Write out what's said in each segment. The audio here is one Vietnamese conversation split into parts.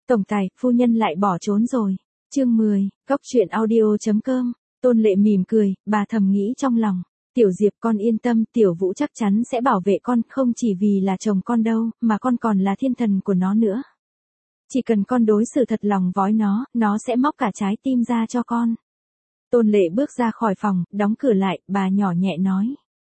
Tổng tài, phu nhân lại bỏ trốn rồi. Chương 10, Góc truyện audio.com. Tôn Lệ mỉm cười, bà thầm nghĩ trong lòng. Tiểu Diệp con yên tâm, Tiểu Vũ chắc chắn sẽ bảo vệ con, không chỉ vì là chồng con đâu, mà con còn là thiên thần của nó nữa. Chỉ cần con đối xử thật lòng với nó sẽ móc cả trái tim ra cho con. Tôn Lệ bước ra khỏi phòng, đóng cửa lại, bà nhỏ nhẹ nói.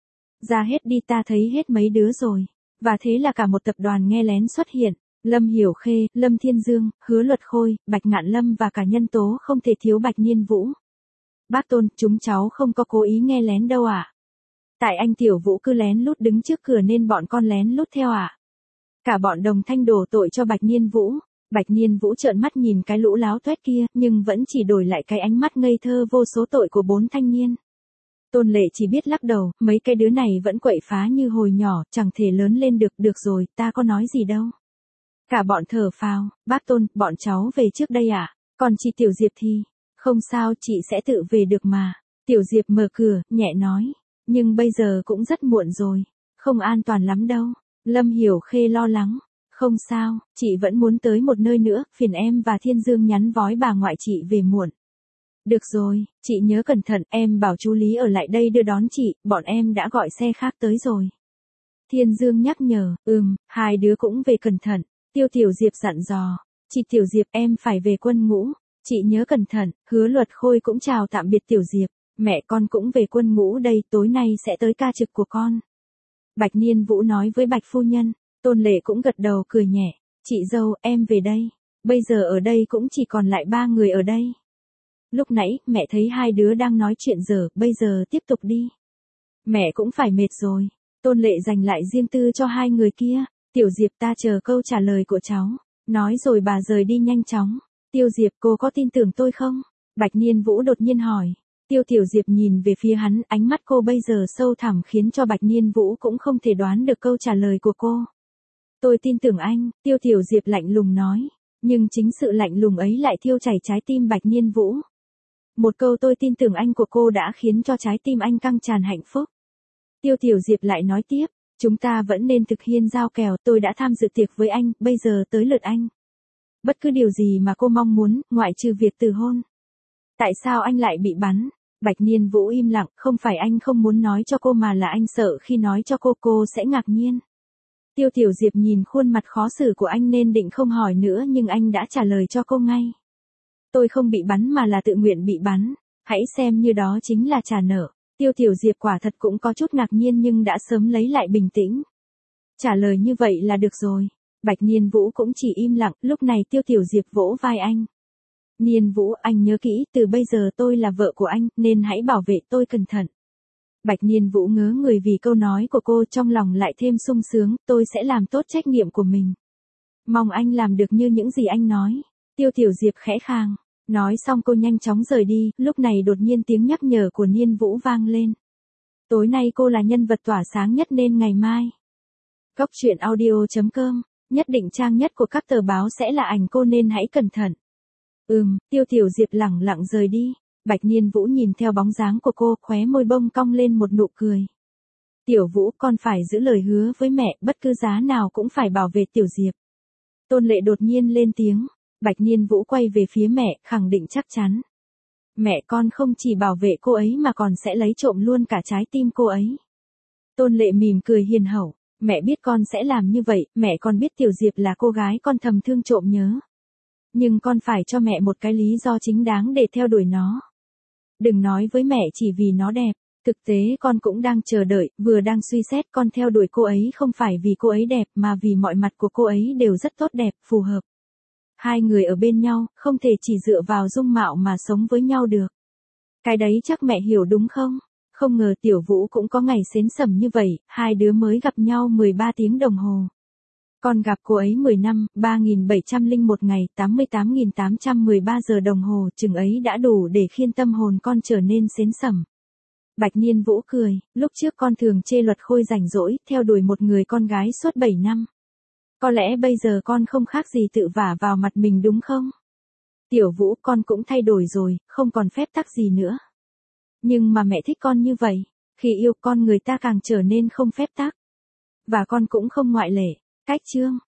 Ra hết đi, ta thấy hết mấy đứa rồi. Và thế là cả một tập đoàn nghe lén xuất hiện. Lâm Hiểu Khê, Lâm Thiên Dương, Hứa Luật Khôi, Bạch Ngạn Lâm và cả nhân tố không thể thiếu Bạch Niên Vũ. Bác Tôn, chúng cháu không có cố ý nghe lén đâu ạ. Tại anh Tiểu Vũ cứ lén lút đứng trước cửa nên bọn con lén lút theo ạ. Cả bọn đồng thanh đổ tội cho Bạch Niên Vũ. Bạch Niên Vũ trợn mắt nhìn cái lũ láo tuét kia, nhưng vẫn chỉ đổi lại cái ánh mắt ngây thơ vô số tội của 4 thanh niên. Tôn Lệ chỉ biết lắc đầu, mấy cái đứa này vẫn quậy phá như hồi nhỏ, chẳng thể lớn lên được rồi, ta có nói gì đâu. Cả bọn thở phào, bác Tôn, bọn cháu về trước đây ạ. Còn chị Tiểu Diệp thì, không sao, chị sẽ tự về được mà. Tiểu Diệp mở cửa, nhẹ nói, nhưng bây giờ cũng rất muộn rồi, không an toàn lắm đâu. Lâm Hiểu Khê lo lắng, không sao, chị vẫn muốn tới một nơi nữa, phiền em và Thiên Dương nhắn vói bà ngoại chị về muộn. Được rồi, chị nhớ cẩn thận, em bảo chú Lý ở lại đây đưa đón chị, bọn em đã gọi xe khác tới rồi. Thiên Dương nhắc nhở, hai đứa cũng về cẩn thận. Tiểu Diệp dặn dò, chị Tiểu Diệp em phải về quân ngũ, chị nhớ cẩn thận. Hứa Luật Khôi cũng chào tạm biệt Tiểu Diệp, mẹ con cũng về quân ngũ đây, tối nay sẽ tới ca trực của con. Bạch Niên Vũ nói với Bạch phu nhân. Tôn Lệ cũng gật đầu cười nhẹ, chị dâu em về đây, bây giờ ở đây cũng chỉ còn lại 3 người ở đây. Lúc nãy mẹ thấy hai đứa đang nói chuyện giờ, bây giờ tiếp tục đi. Mẹ cũng phải mệt rồi. Tôn Lệ dành lại riêng tư cho hai người kia. Tiểu Diệp ta chờ câu trả lời của cháu. Nói rồi bà rời đi nhanh chóng. Tiểu Diệp cô có tin tưởng tôi không? Bạch Niên Vũ đột nhiên hỏi. Tiểu Diệp nhìn về phía hắn, ánh mắt cô bây giờ sâu thẳm khiến cho Bạch Niên Vũ cũng không thể đoán được câu trả lời của cô. Tôi tin tưởng anh, Tiểu Diệp lạnh lùng nói. Nhưng chính sự lạnh lùng ấy lại thiêu chảy trái tim Bạch Niên Vũ. Một câu tôi tin tưởng anh của cô đã khiến cho trái tim anh căng tràn hạnh phúc. Tiểu Diệp lại nói tiếp, chúng ta vẫn nên thực hiện giao kèo, tôi đã tham dự tiệc với anh, bây giờ tới lượt anh. Bất cứ điều gì mà cô mong muốn, ngoại trừ việc từ hôn. Tại sao anh lại bị bắn? Bạch Niên Vũ im lặng, không phải anh không muốn nói cho cô mà là anh sợ khi nói cho cô sẽ ngạc nhiên. Tiểu Diệp nhìn khuôn mặt khó xử của anh nên định không hỏi nữa nhưng anh đã trả lời cho cô ngay. Tôi không bị bắn mà là tự nguyện bị bắn, hãy xem như đó chính là trả nợ. Tiểu Diệp quả thật cũng có chút ngạc nhiên nhưng đã sớm lấy lại bình tĩnh. Trả lời như vậy là được rồi. Bạch Niên Vũ cũng chỉ im lặng, lúc này Tiểu Diệp vỗ vai anh. Niên Vũ, anh nhớ kỹ, từ bây giờ tôi là vợ của anh, nên hãy bảo vệ tôi cẩn thận. Bạch Niên Vũ ngớ người vì câu nói của cô, trong lòng lại thêm sung sướng, tôi sẽ làm tốt trách nhiệm của mình. Mong anh làm được như những gì anh nói. Tiểu Diệp khẽ khàng. Nói xong cô nhanh chóng rời đi, lúc này đột nhiên tiếng nhắc nhở của Niên Vũ vang lên. Tối nay cô là nhân vật tỏa sáng nhất nên ngày mai. Góc truyện audio.com, nhất định trang nhất của các tờ báo sẽ là ảnh cô nên hãy cẩn thận. Tiểu Diệp lẳng lặng rời đi. Bạch Niên Vũ nhìn theo bóng dáng của cô, khóe môi bông cong lên một nụ cười. Tiểu Vũ, con phải giữ lời hứa với mẹ, bất cứ giá nào cũng phải bảo vệ Tiểu Diệp. Tôn Lệ đột nhiên lên tiếng. Bạch Niên Vũ quay về phía mẹ, khẳng định chắc chắn. Mẹ con không chỉ bảo vệ cô ấy mà còn sẽ lấy trộm luôn cả trái tim cô ấy. Tôn Lệ mỉm cười hiền hậu. Mẹ biết con sẽ làm như vậy, mẹ con biết Tiểu Diệp là cô gái con thầm thương trộm nhớ. Nhưng con phải cho mẹ một cái lý do chính đáng để theo đuổi nó. Đừng nói với mẹ chỉ vì nó đẹp. Thực tế con cũng đang chờ đợi, vừa đang suy xét con theo đuổi cô ấy không phải vì cô ấy đẹp mà vì mọi mặt của cô ấy đều rất tốt đẹp, phù hợp. Hai người ở bên nhau, không thể chỉ dựa vào dung mạo mà sống với nhau được. Cái đấy chắc mẹ hiểu đúng không? Không ngờ Tiểu Vũ cũng có ngày xến sẩm như vậy, hai đứa mới gặp nhau 13 tiếng đồng hồ. Con gặp cô ấy 10 năm, 3701 ngày, 88.813 giờ đồng hồ, chừng ấy đã đủ để khiến tâm hồn con trở nên xến sẩm. Bạch Niên Vũ cười, lúc trước con thường chê Luật Khôi rảnh rỗi, theo đuổi một người con gái suốt 7 năm. Có lẽ bây giờ con không khác gì tự vả vào mặt mình đúng không? Tiểu Vũ, con cũng thay đổi rồi, không còn phép tắc gì nữa. Nhưng mà mẹ thích con như vậy, khi yêu con người ta càng trở nên không phép tắc. Và con cũng không ngoại lệ. Cách chương